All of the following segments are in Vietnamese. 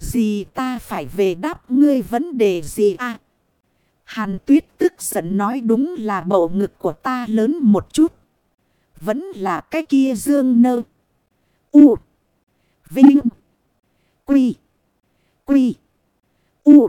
Gì ta phải về đáp ngươi vấn đề gì à? Hàn Tuyết tức giận nói đúng là bầu ngực của ta lớn một chút. Vẫn là cái kia dương nơ. U. Vinh. Quy. Quy. U.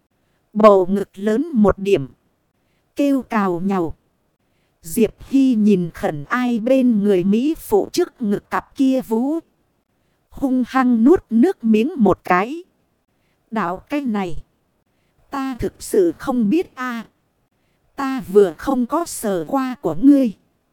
Bầu ngực lớn một điểm. Kêu cào nhau. Diệp Hy nhìn khẩn ai bên người Mỹ phụ trước ngực cặp kia vú. Hung hăng nuốt nước miếng một cái. Đạo cái này. Ta thực sự không biết a. Ta vừa không có sờ qua của ngươi.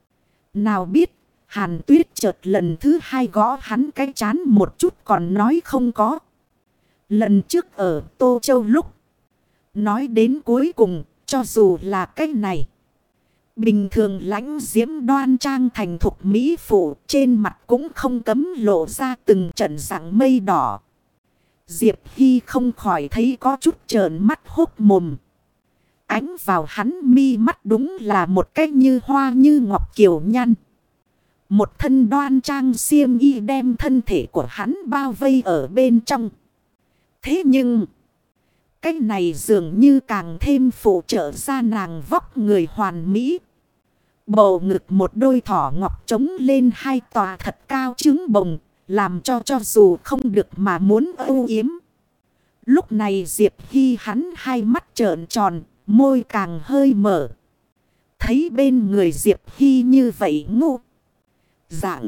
Nào biết. Hàn Tuyết chợt lần thứ hai gõ hắn cái chán một chút còn nói không có. Lần trước ở Tô Châu lúc. Nói đến cuối cùng. Cho dù là cái này. Bình thường lãnh diễm đoan trang thành thục mỹ phụ. Trên mặt cũng không cấm lộ ra từng trận dạng mây đỏ. Diệp Hy không khỏi thấy có chút trợn mắt hốc mồm. Ánh vào hắn mi mắt đúng là một cái như hoa như ngọc kiều nhăn. Một thân đoan trang xiêm y đem thân thể của hắn bao vây ở bên trong. Thế nhưng, cái này dường như càng thêm phụ trợ ra nàng vóc người hoàn mỹ. Bầu ngực một đôi thỏ ngọc trống lên hai tòa thật cao trứng bồng. Làm cho dù không được mà muốn âu yếm. Lúc này Diệp Hy hắn hai mắt trợn tròn, môi càng hơi mở. Thấy bên người Diệp Hy như vậy ngu. Dạng.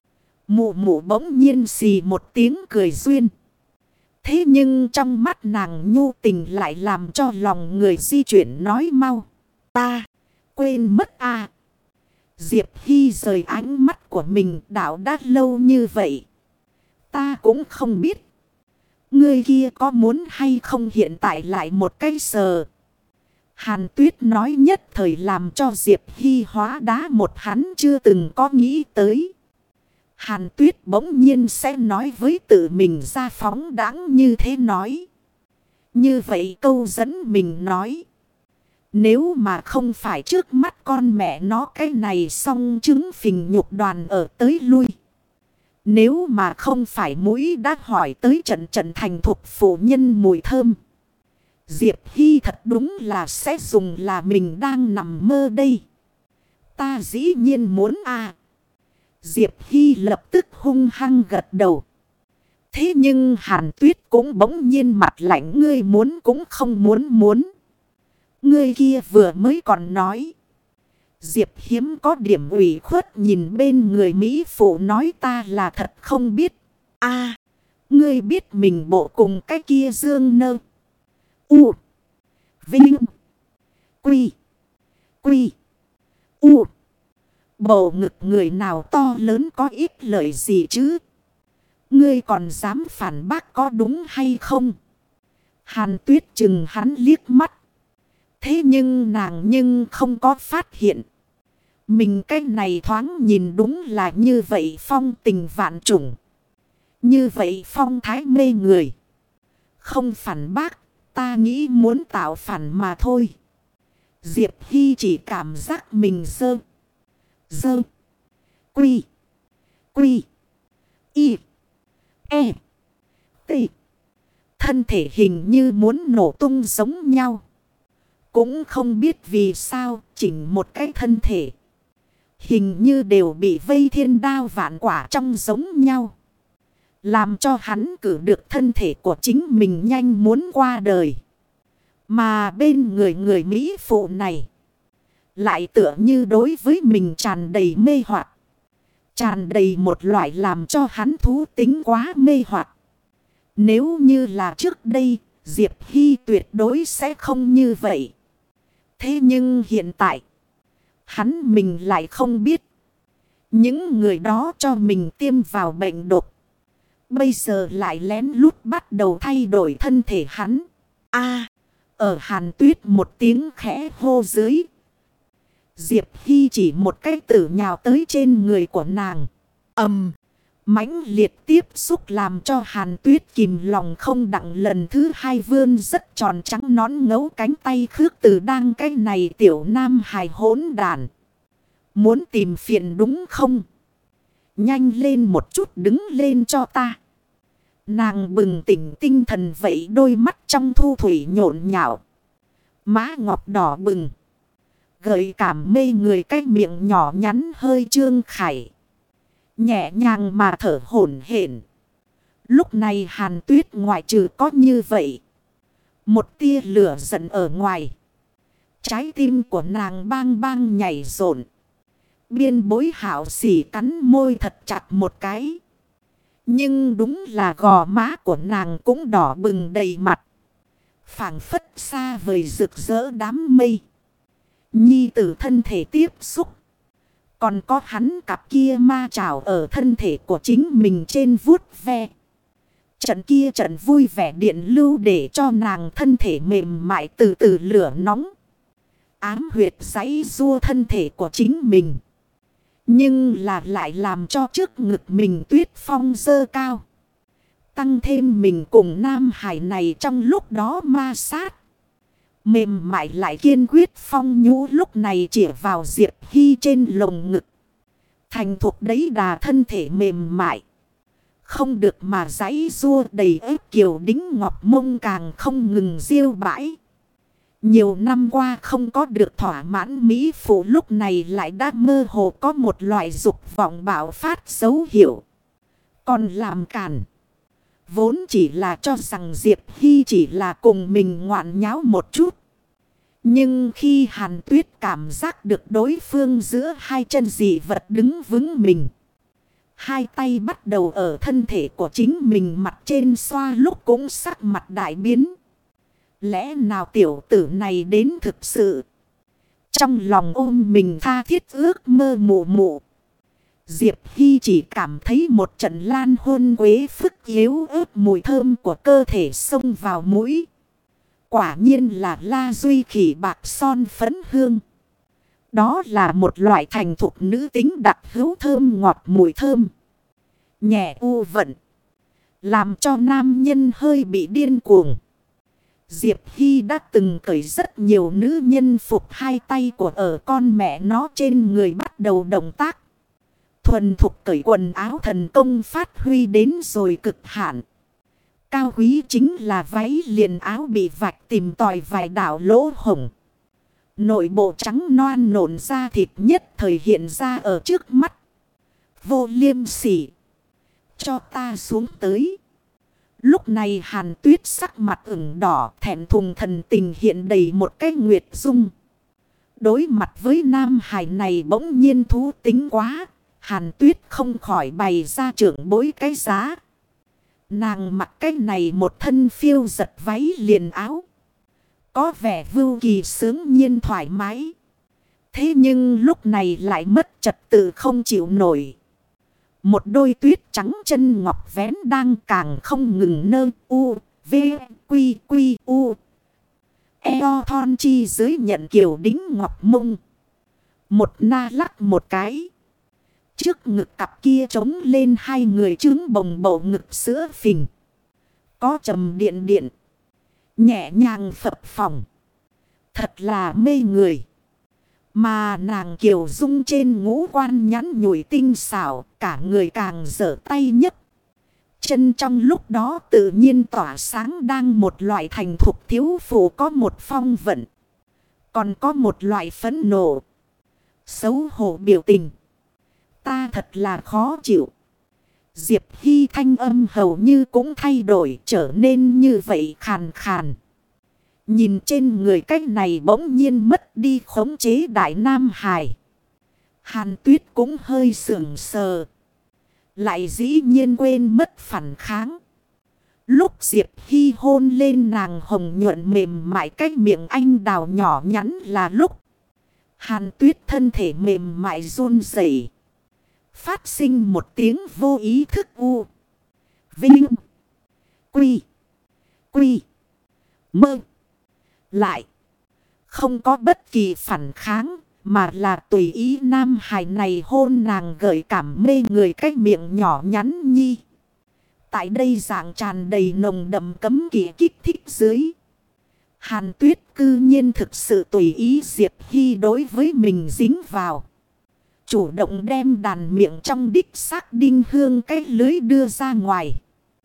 Mụ mụ bỗng nhiên xì một tiếng cười duyên. Thế nhưng trong mắt nàng nhu tình lại làm cho lòng người di chuyển nói mau. Ta quên mất à. Diệp Hy rời ánh mắt của mình đảo đã lâu như vậy. Ta cũng không biết. Ngươi kia có muốn hay không hiện tại lại một cái sờ. Hàn Tuyết nói nhất thời làm cho Diệp Hy hóa đá một hắn chưa từng có nghĩ tới. Hàn Tuyết bỗng nhiên sẽ nói với tự mình ra phóng đãng như thế nói. Như vậy câu dẫn mình nói. Nếu mà không phải trước mắt con mẹ nó cái này xong trứng phình nhục đoàn ở tới lui. Nếu mà không phải mũi đã hỏi tới trận thành thục phụ nhân mùi thơm. Diệp Hy thật đúng là sẽ dùng là mình đang nằm mơ đây. Ta dĩ nhiên muốn à. Diệp Hy lập tức hung hăng gật đầu. Thế nhưng Hàn Tuyết cũng bỗng nhiên mặt lạnh ngươi muốn cũng không muốn. Ngươi kia vừa mới còn nói. Diệp hiếm có điểm ủy khuất nhìn bên người Mỹ phụ nói ta là thật không biết. À, ngươi biết mình bộ cùng cái kia dương nơ. U. Vinh. Quy. Quy. U. Bầu ngực người nào to lớn có ít lợi gì chứ? Ngươi còn dám phản bác có đúng hay không? Hàn Tuyết chừng hắn liếc mắt. Thế nhưng nàng nhưng không có phát hiện. Mình cái này thoáng nhìn đúng là như vậy phong tình vạn trùng. Như vậy phong thái mê người. Không phản bác, ta nghĩ muốn tạo phản mà thôi. Diệp Hy chỉ cảm giác mình dơ. Quy. Quy. Y. E. T. Thân thể hình như muốn nổ tung giống nhau. Cũng không biết vì sao chỉnh một cái thân thể. Hình như đều bị vây thiên đao vạn quả trong giống nhau. Làm cho hắn cử được thân thể của chính mình nhanh muốn qua đời. Mà bên người Mỹ phụ này. Lại tựa như đối với mình tràn đầy mê hoặc. Tràn đầy một loại làm cho hắn thú tính quá mê hoặc. Nếu như là trước đây, Diệp Hy tuyệt đối sẽ không như vậy. Thế nhưng hiện tại, hắn mình lại không biết. Những người đó cho mình tiêm vào bệnh độc. Bây giờ lại lén lút bắt đầu thay đổi thân thể hắn. A, ở Hàn Tuyết một tiếng khẽ hô dưới. Diệp Hy chỉ một cái tử nhào tới trên người của nàng. Mãnh liệt tiếp xúc làm cho Hàn Tuyết kìm lòng không đặng lần thứ hai vươn rất tròn trắng nón ngấu cánh tay khước từ đang cái này tiểu nam hài hỗn đàn. Muốn tìm phiền đúng không? Nhanh lên một chút đứng lên cho ta. Nàng bừng tỉnh tinh thần vậy, đôi mắt trong thu thủy nhộn nhạo. Má ngọc đỏ bừng. Gợi cảm mê người, cái miệng nhỏ nhắn hơi trương khải. Nhẹ nhàng mà thở hổn hển. Lúc này Hàn Tuyết ngoại trừ có như vậy, một tia lửa giận ở ngoài. Trái tim của nàng bang bang nhảy rộn. Biên bối hảo xỉ cắn môi thật chặt một cái. Nhưng đúng là gò má của nàng cũng đỏ bừng đầy mặt. Phảng phất xa vời rực rỡ đám mây. Nhi tử thân thể tiếp xúc. Còn có hắn cặp kia ma trảo ở thân thể của chính mình trên vuốt ve. Trận kia trận vui vẻ điện lưu để cho nàng thân thể mềm mại từ từ lửa nóng. Ám huyệt giãy giụa thân thể của chính mình. Nhưng là lại làm cho trước ngực mình tuyết phong dơ cao. Tăng thêm mình cùng Nam Hải này trong lúc đó ma sát. Mềm mại lại kiên quyết phong nhũ lúc này chỉ vào Diệp Hy trên lồng ngực. Thành thuộc đấy đà thân thể mềm mại. Không được mà giãy giụa đầy ép kiều đính ngọc mông càng không ngừng diêu bãi. Nhiều năm qua không có được thỏa mãn mỹ phụ lúc này lại đã mơ hồ có một loại dục vọng bạo phát dấu hiệu. Còn làm cản. Vốn chỉ là cho rằng Diệp Hy chỉ là cùng mình ngoạn nháo một chút. Nhưng khi Hàn Tuyết cảm giác được đối phương giữa hai chân dị vật đứng vững mình. Hai tay bắt đầu ở thân thể của chính mình mặt trên xoa lúc cũng sắc mặt đại biến. Lẽ nào tiểu tử này đến thực sự? Trong lòng ôm mình tha thiết ước mơ mụ mụ. Diệp Hy chỉ cảm thấy một trận lan hôn quế phức yếu ớt mùi thơm của cơ thể xông vào mũi. Quả nhiên là La Duy khỉ bạc son phấn hương. Đó là một loại thành thục nữ tính đặc hữu thơm ngọt mùi thơm. Nhẹ u vận. Làm cho nam nhân hơi bị điên cuồng. Diệp Hy đã từng cởi rất nhiều nữ nhân phục, hai tay của ở con mẹ nó trên người bắt đầu động tác. Thuần thục cởi quần áo thần công phát huy đến rồi cực hạn. Cao quý chính là váy liền áo bị vạch tìm tòi vài đảo lỗ hổng. Nội bộ trắng noan nộn da thịt nhất thời hiện ra ở trước mắt. Vô liêm sỉ. Cho ta xuống tới. Lúc này Hàn Tuyết sắc mặt ửng đỏ, thẹn thùng thần tình hiện đầy một cái nguyệt dung. Đối mặt với Nam Hải này bỗng nhiên thú tính quá. Hàn Tuyết không khỏi bày ra trưởng bối cái giá. Nàng mặc cái này một thân phiêu giật váy liền áo. Có vẻ vưu kỳ sướng nhiên thoải mái. Thế nhưng lúc này lại mất trật tự không chịu nổi. Một đôi tuyết trắng chân ngọc vén đang càng không ngừng nơ u, v, quy, quy, u. Eo thon chi dưới nhận kiểu đính ngọc mông. Một na lắc một cái. Trước ngực cặp kia trống lên hai người trứng bồng bầu ngực sữa phình. Có trầm điện điện. Nhẹ nhàng phập phồng. Thật là mê người. Mà nàng kiều dung trên ngũ quan nhắn nhủi tinh xảo. Cả người càng dở tay nhấc. Chân trong lúc đó tự nhiên tỏa sáng đang một loại thành thục thiếu phụ có một phong vận. Còn có một loại phẫn nộ. Xấu hổ biểu tình. Ta thật là khó chịu. Diệp Hy thanh âm hầu như cũng thay đổi trở nên như vậy khàn khàn. Nhìn trên người cách này bỗng nhiên mất đi khống chế Đại Nam Hải. Hàn Tuyết cũng hơi sững sờ. Lại dĩ nhiên quên mất phản kháng. Lúc Diệp Hy hôn lên nàng hồng nhuận mềm mại cách miệng anh đào nhỏ nhắn là lúc Hàn Tuyết thân thể mềm mại run rẩy. Phát sinh một tiếng vô ý thức u. Vinh. Quy. Quy. Mơ. Lại. Không có bất kỳ phản kháng. Mà là tùy ý Nam Hải này hôn nàng gợi cảm mê người cái miệng nhỏ nhắn nhi. Tại đây dạng tràn đầy nồng đậm cấm kỵ kích thích dưới. Hàn Tuyết cư nhiên thực sự tùy ý Diệp Hy đối với mình dính vào. Chủ động đem đàn miệng trong đích xác đinh hương cái lưới đưa ra ngoài.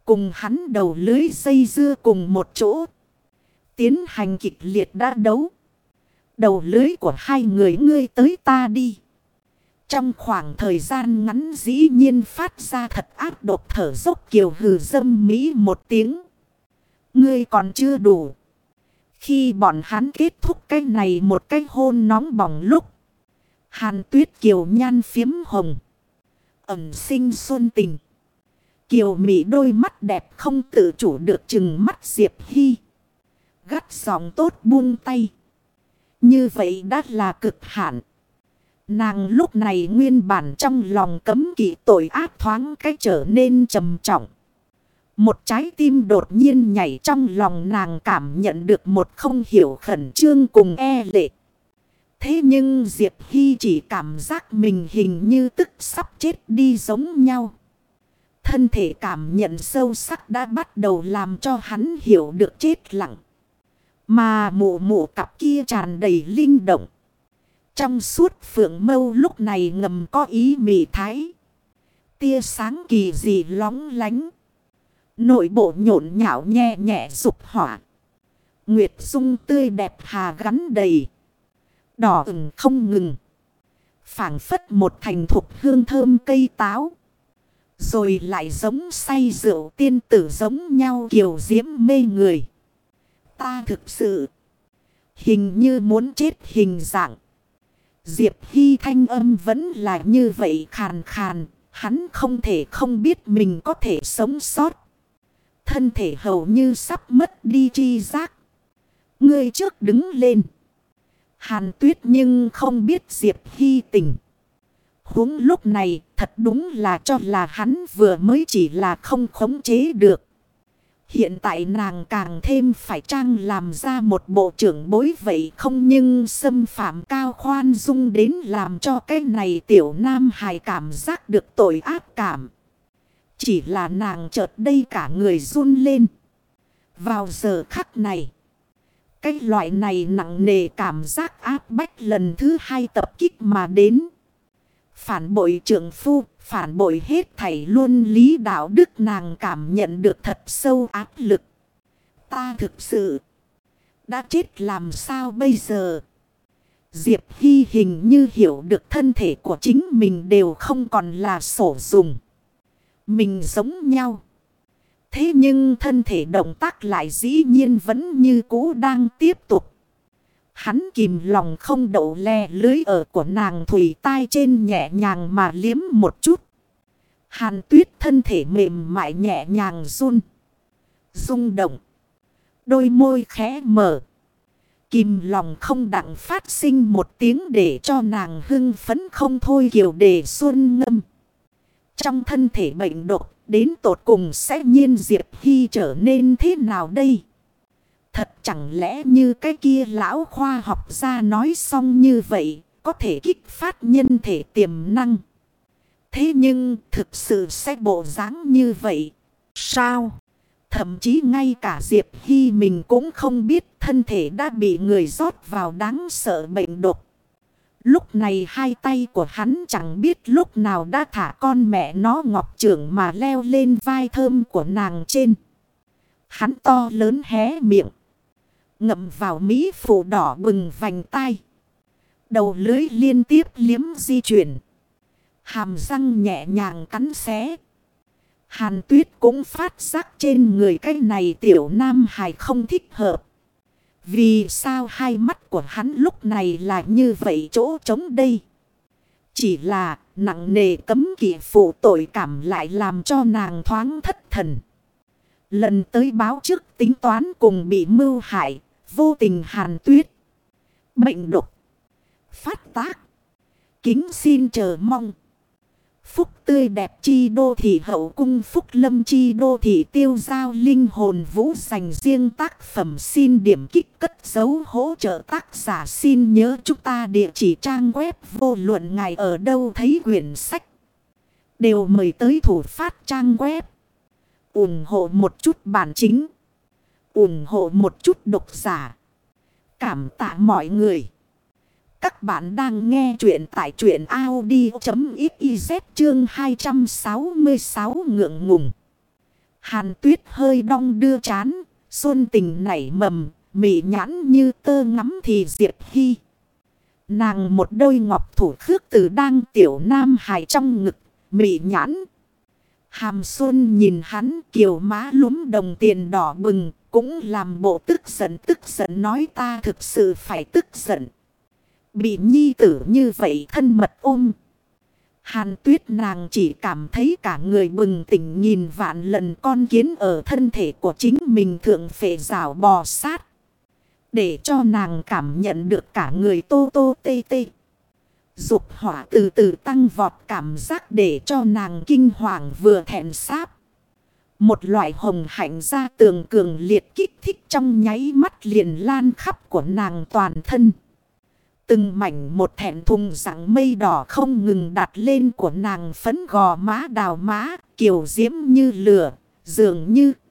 cùng hắn đầu lưới dây dưa cùng một chỗ. Tiến hành kịch liệt đá đấu. Đầu lưới của hai người ngươi tới ta đi. Trong khoảng thời gian ngắn dĩ nhiên phát ra thật ác độc thở dốc Kiều hừ dâm mỹ một tiếng. Ngươi còn chưa đủ. Khi bọn hắn kết thúc cái này một cái hôn nóng bỏng lúc. Hàn Tuyết Kiều nhan phiếm hồng. Ẩm sinh xuân tình. Kiều Mỹ đôi mắt đẹp không tự chủ được chừng mắt Diệp Hy. Gắt giọng tốt buông tay. Như vậy đã là cực hạn. Nàng lúc này nguyên bản trong lòng cấm kỵ tội ác thoáng cái trở nên trầm trọng. Một trái tim đột nhiên nhảy trong lòng nàng cảm nhận được một không hiểu khẩn trương cùng e lệ. Thế nhưng Diệp Hy chỉ cảm giác mình hình như tức sắp chết đi giống nhau. Thân thể cảm nhận sâu sắc đã bắt đầu làm cho hắn hiểu được chết lặng. Mà mụ mụ cặp kia tràn đầy linh động. Trong suốt phượng mâu lúc này ngầm có ý mị thái. Tia sáng kỳ dị lóng lánh. Nội bộ nhộn nhạo nhẹ nhẹ dục hỏa. Nguyệt dung tươi đẹp hà gắn đầy. Đỏ ửng không ngừng. Phảng phất một thành thục hương thơm cây táo. Rồi lại giống say rượu tiên tử giống nhau kiều diễm mê người. Ta thực sự hình như muốn chết hình dạng. Diệp Hy thanh âm vẫn là như vậy khàn khàn. Hắn không thể không biết mình có thể sống sót. Thân thể hầu như sắp mất đi tri giác. Ngươi trước đứng lên. Hàn Tuyết nhưng không biết Diệp Hy tình. Huống lúc này thật đúng là cho là hắn vừa mới chỉ là không khống chế được. Hiện tại nàng càng thêm phải trang làm ra một bộ trưởng bối vậy không nhưng xâm phạm cao khoan dung đến làm cho cái này tiểu nam hài cảm giác được tội ác cảm. Chỉ là nàng chợt đây cả người run lên. Vào giờ khắc này. Cái loại này nặng nề cảm giác áp bách lần thứ hai tập kích mà đến. Phản bội trượng phu, phản bội hết thảy luôn lý đạo đức nàng cảm nhận được thật sâu áp lực. Ta thực sự đã chết làm sao bây giờ? Diệp Hy hình như hiểu được thân thể của chính mình đều không còn là sổ dùng. Mình giống nhau. Thế nhưng thân thể động tác lại dĩ nhiên vẫn như cũ đang tiếp tục. Hắn kìm lòng không đậu le lưới ở của nàng thủy tai trên nhẹ nhàng mà liếm một chút. Hàn Tuyết thân thể mềm mại nhẹ nhàng rung động. Đôi môi khẽ mở. Kìm lòng không đặng phát sinh một tiếng để cho nàng hưng phấn không thôi kiều đề xuân ngâm. Trong thân thể bệnh độc đến tột cùng sẽ nhiên Diệp Hy trở nên thế nào đây? Thật chẳng lẽ như cái kia lão khoa học gia nói xong như vậy, có thể kích phát nhân thể tiềm năng. Thế nhưng thực sự sẽ bộ dáng như vậy. Sao? Thậm chí ngay cả Diệp Hy mình cũng không biết thân thể đã bị người rót vào đáng sợ bệnh độc. Lúc này hai tay của hắn chẳng biết lúc nào đã thả con mẹ nó ngọc trưởng mà leo lên vai thơm của nàng trên. Hắn to lớn hé miệng. Ngậm vào mỹ phụ đỏ bừng vành tai. Đầu lưới liên tiếp liếm di chuyển. Hàm răng nhẹ nhàng cắn xé. Hàn Tuyết cũng phát giác trên người cái này tiểu nam hài không thích hợp. Vì sao hai mắt của hắn lúc này là như vậy chỗ trống đây? Chỉ là nặng nề cấm kỵ phụ tội cảm lại làm cho nàng thoáng thất thần. Lần tới báo trước tính toán cùng bị mưu hại, vô tình Hàn Tuyết. Bệnh độc. Phát tác. Kính xin chờ mong. Phúc tươi đẹp chi đô thị hậu cung phúc lâm chi đô thị tiêu giao linh hồn vũ dành riêng tác phẩm xin điểm kích cất dấu hỗ trợ tác giả xin nhớ chúng ta địa chỉ trang web vô luận ngài ở đâu thấy quyển sách. Đều mời tới thủ phát trang web. ủng hộ một chút bản chính. ủng hộ một chút độc giả. Cảm tạ mọi người. Các bạn đang nghe chuyện tại truyện audio.xyz chương 266 ngượng ngùng. Hàn Tuyết hơi đong đưa trán, xuân tình nảy mầm, mị nhãn như tơ ngắm thì Diệp Hy. Nàng một đôi ngọc thủ khước từ đang tiểu nam hài trong ngực, mị nhãn. Hàm Xuân nhìn hắn kiều má lúm đồng tiền đỏ bừng, cũng làm bộ tức giận nói ta thực sự phải tức giận. Bị nhi tử như vậy thân mật ôm. Hàn Tuyết nàng chỉ cảm thấy cả người bừng tỉnh nhìn vạn lần con kiến ở thân thể của chính mình thượng phệ rào bò sát. Để cho nàng cảm nhận được cả người tô tô tê tê. Dục hỏa từ từ tăng vọt cảm giác để cho nàng kinh hoàng vừa thẹn sáp. Một loại hồng hạnh ra tường cường liệt kích thích trong nháy mắt liền lan khắp của nàng toàn thân. Từng mảnh một thẹn thùng dạng mây đỏ không ngừng đặt lên của nàng phấn gò má đào má, kiều diễm như lửa, dường như